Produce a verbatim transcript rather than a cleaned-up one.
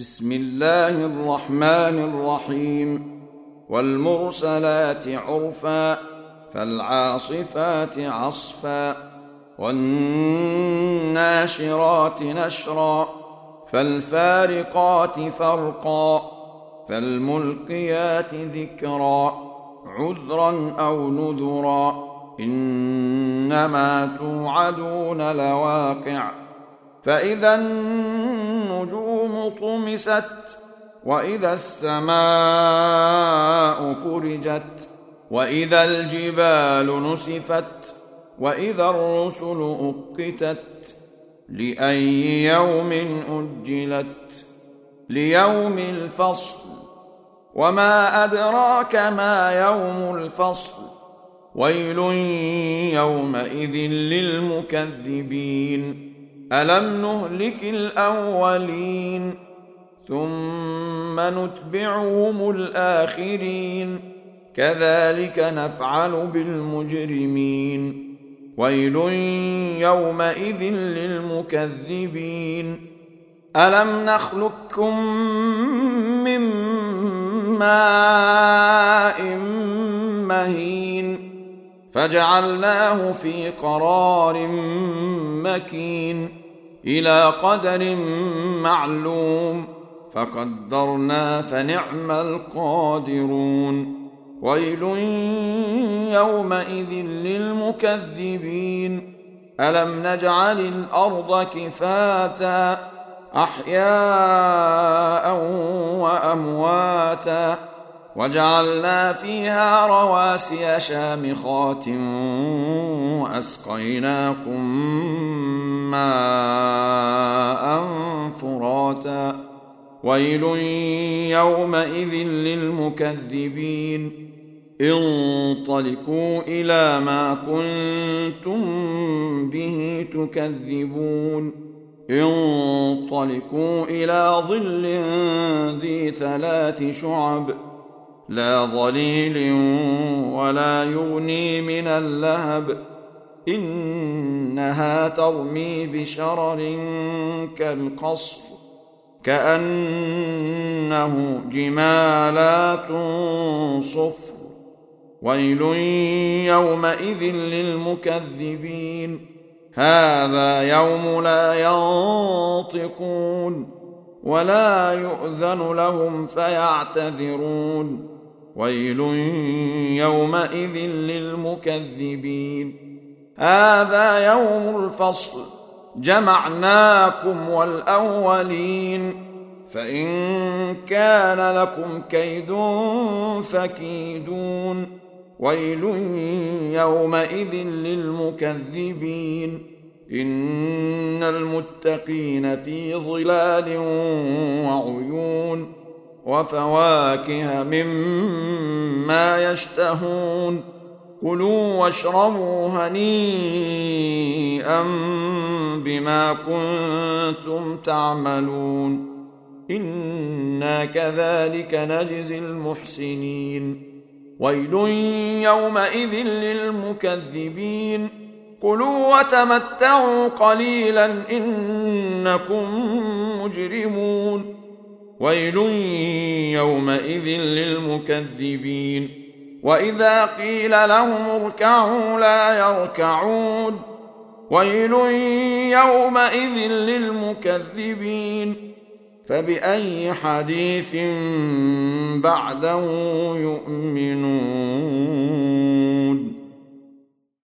بسم الله الرحمن الرحيم والمرسلات عرفا فالعاصفات عصفا والناشرات نشرا فالفارقات فرقا فالملقيات ذكرا عذرا أو نذرا إنما توعدون لواقع فإذا النجوم طمست وإذا السماء فرجت وإذا الجبال نسفت وإذا الرسل أقتت لأي يوم أجلت ليوم الفصل وما أدراك ما يوم الفصل ويل يومئذ للمكذبين ألم نهلك الأولين ثم نتبعهم الآخرين كذلك نفعل بالمجرمين ويل يومئذ للمكذبين ألم نخلقكم من ماء مهين فجعلناه في قرار مكين إلى قدر معلوم فقدرنا فنعم القادرون ويل يومئذ للمكذبين ألم نجعل الأرض كفاتا أحياء وأمواتا وجعلنا فيها رواسي شامخات وأسقيناكم ماء فراتا ويل يومئذ للمكذبين انطلقوا إلى ما كنتم به تكذبون انطلقوا إلى ظل ذي ثلاث شعب لا ظليل ولا يغني من اللهب إنها ترمي بشرر كالقصر كأنه جمالات صفر ويل يومئذ للمكذبين هذا يوم لا ينطقون ولا يؤذن لهم فيعتذرون ويل يومئذ للمكذبين هذا يوم الفصل جمعناكم والأولين فإن كان لكم كيد فكيدون ويل يومئذ للمكذبين إن المتقين في ظلال وعيون وفواكه مما يشتهون كلوا واشربوا هنيئا بما كنتم تعملون إنا كذلك نجزي المحسنين ويل يومئذ للمكذبين كلوا وتمتعوا قليلا إنكم مجرمون ويل يومئذ للمكذبين وإذا قيل لهم اركعوا لا يركعون ويل يومئذ للمكذبين فبأي حديث بعده يؤمنون